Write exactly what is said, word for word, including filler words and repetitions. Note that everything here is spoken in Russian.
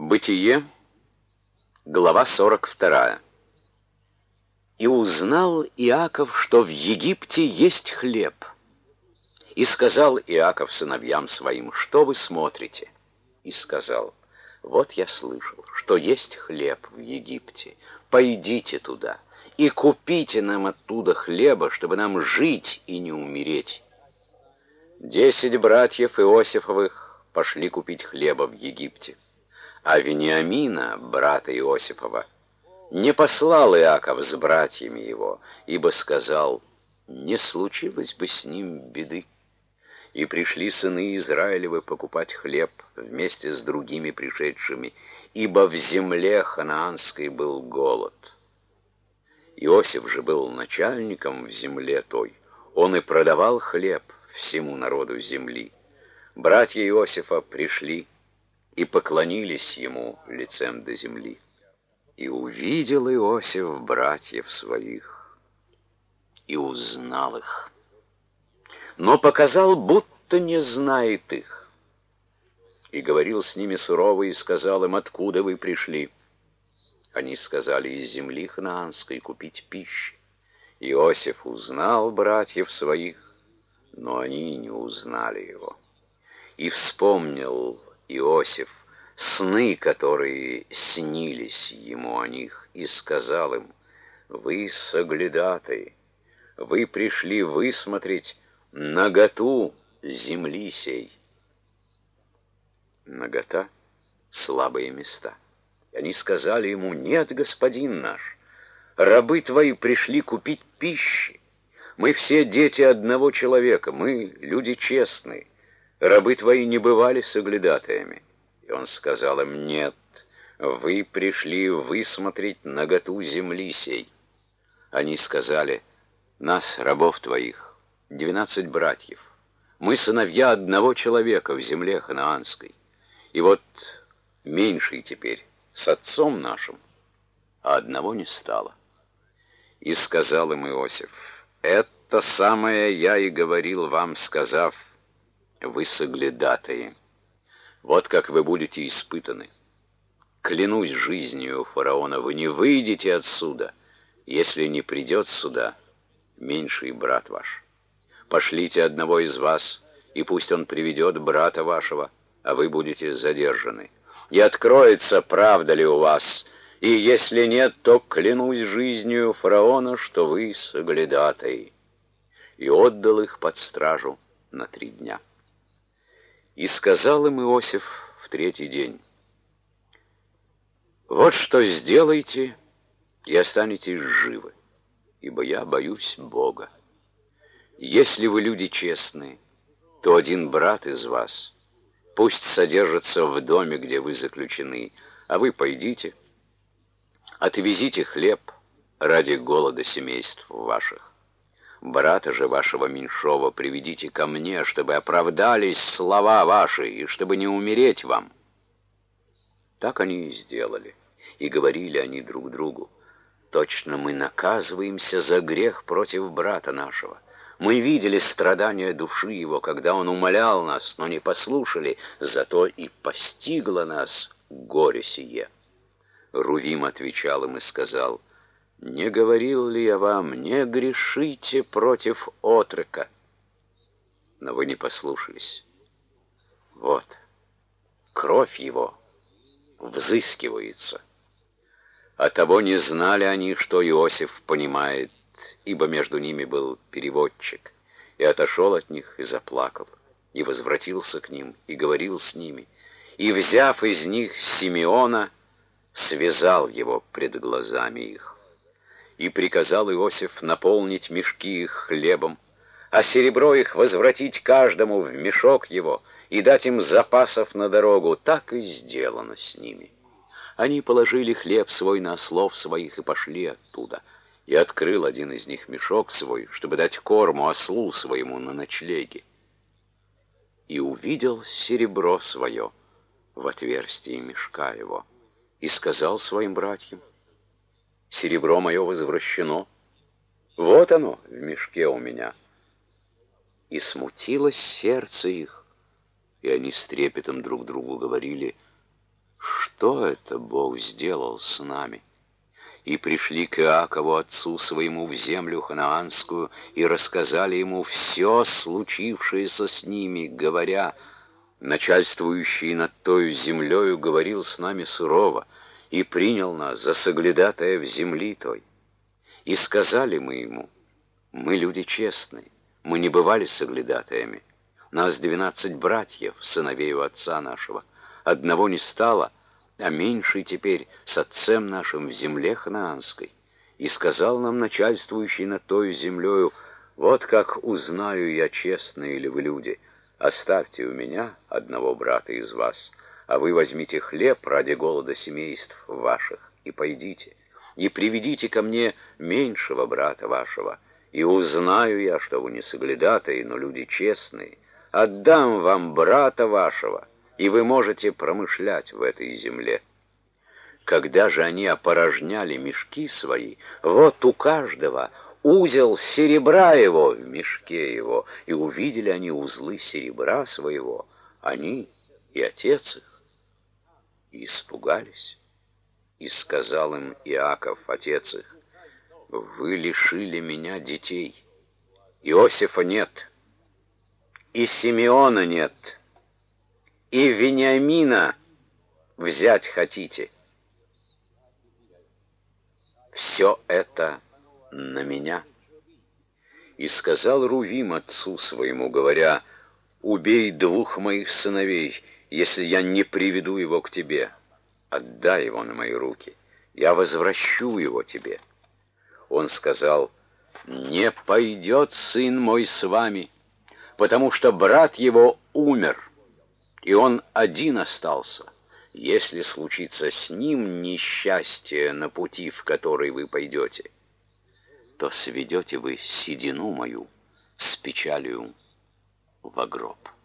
Бытие, глава сорок вторая. «И узнал Иаков, что в Египте есть хлеб. И сказал Иаков сыновьям своим: что вы смотрите? И сказал: вот я слышал, что есть хлеб в Египте. Пойдите туда и купите нам оттуда хлеба, чтобы нам жить и не умереть. Десять братьев Иосифовых пошли купить хлеба в Египте. А Вениамина, брата Иосифова, не послал Иаков с братьями его, ибо сказал: не случилось бы с ним беды. И пришли сыны Израилевы покупать хлеб вместе с другими пришедшими, ибо в земле ханаанской был голод. Иосиф же был начальником в земле той, он и продавал хлеб всему народу земли. Братья Иосифа пришли и поклонились ему лицем до земли. И увидел Иосиф братьев своих, и узнал их, но показал, будто не знает их. И говорил с ними сурово, и сказал им: откуда вы пришли? Они сказали: из земли ханаанской купить пищи. Иосиф узнал братьев своих, но они не узнали его. И вспомнил Иосиф сны, которые снились ему о них, и сказал им: вы соглядатые, вы пришли высмотреть наготу земли сей. Нагота — слабые места. И они сказали ему: нет, господин наш, рабы твои пришли купить пищи. Мы все дети одного человека, мы люди честные. Рабы твои не бывали соглядатаями. И он сказал им: нет, вы пришли высмотреть наготу земли сей. Они сказали: нас, рабов твоих, двенадцать братьев. Мы сыновья одного человека в земле ханаанской. И вот меньший теперь с отцом нашим, а одного не стало. И сказал им Иосиф: это самое я и говорил вам, сказав: вы соглядатые. Вот как вы будете испытаны. Клянусь жизнью фараона, вы не выйдете отсюда, если не придет сюда меньший брат ваш. Пошлите одного из вас, и пусть он приведет брата вашего, а вы будете задержаны. И откроется, правда ли у вас, и если нет, то клянусь жизнью фараона, что вы соглядатые. И отдал их под стражу на три дня. И сказал им Иосиф в третий день: вот что сделайте, и останетесь живы, ибо я боюсь Бога. Если вы люди честные, то один брат из вас пусть содержится в доме, где вы заключены, а вы пойдите, отвезите хлеб ради голода семейств ваших. Брата же вашего меньшого приведите ко мне, чтобы оправдались слова ваши, и чтобы не умереть вам. Так они и сделали, и говорили они друг другу: точно мы наказываемся за грех против брата нашего. Мы видели страдания души его, когда он умолял нас, но не послушали, зато и постигло нас горе сие. Рувим отвечал им и сказал: не говорил ли я вам, не грешите против отрока? Но вы не послушались. Вот, кровь его взыскивается. А того не знали они, что Иосиф понимает, ибо между ними был переводчик, и отошел от них и заплакал, и возвратился к ним, и говорил с ними, и, взяв из них Симеона, связал его пред глазами их. И приказал Иосиф наполнить мешки их хлебом, а серебро их возвратить каждому в мешок его и дать им запасов на дорогу. Так и сделано с ними. Они положили хлеб свой на ослов своих и пошли оттуда. И открыл один из них мешок свой, чтобы дать корму ослу своему на ночлеге. И увидел серебро свое в отверстии мешка его, и сказал своим братьям: серебро мое возвращено, вот оно в мешке у меня. И смутилось сердце их, и они с трепетом друг другу говорили: что что это Бог сделал с нами. И пришли к Иакову, отцу своему, в землю ханаанскую, и рассказали ему все случившееся с ними, говоря: начальствующий над тою землею говорил с нами сурово, и принял нас за соглядатая в земли той. И сказали мы ему: мы люди честные, мы не бывали соглядатаями. Нас двенадцать братьев, сыновей у отца нашего. Одного не стало, а меньший теперь с отцем нашим в земле ханаанской. И сказал нам начальствующий над той землею: вот как узнаю я, честные ли вы люди, оставьте у меня одного брата из вас, а вы возьмите хлеб ради голода семейств ваших, и пойдите, и приведите ко мне меньшего брата вашего, и узнаю я, что вы не соглядатые, но люди честные. Отдам вам брата вашего, и вы можете промышлять в этой земле. Когда же они опорожняли мешки свои, вот у каждого узел серебра его в мешке его, и увидели они узлы серебра своего, они и отец их, и испугались. И сказал им Иаков, отец их: вы лишили меня детей, Иосифа нет, и Симеона нет, и Вениамина взять хотите. Все это на меня. И сказал Рувим отцу своему, говоря: убей двух моих сыновей, если я не приведу его к тебе. Отдай его на мои руки, я возвращу его тебе. Он сказал: не пойдет сын мой с вами, потому что брат его умер, и он один остался. Если случится с ним несчастье на пути, в который вы пойдете, то сведете вы седину мою с печалью во гроб.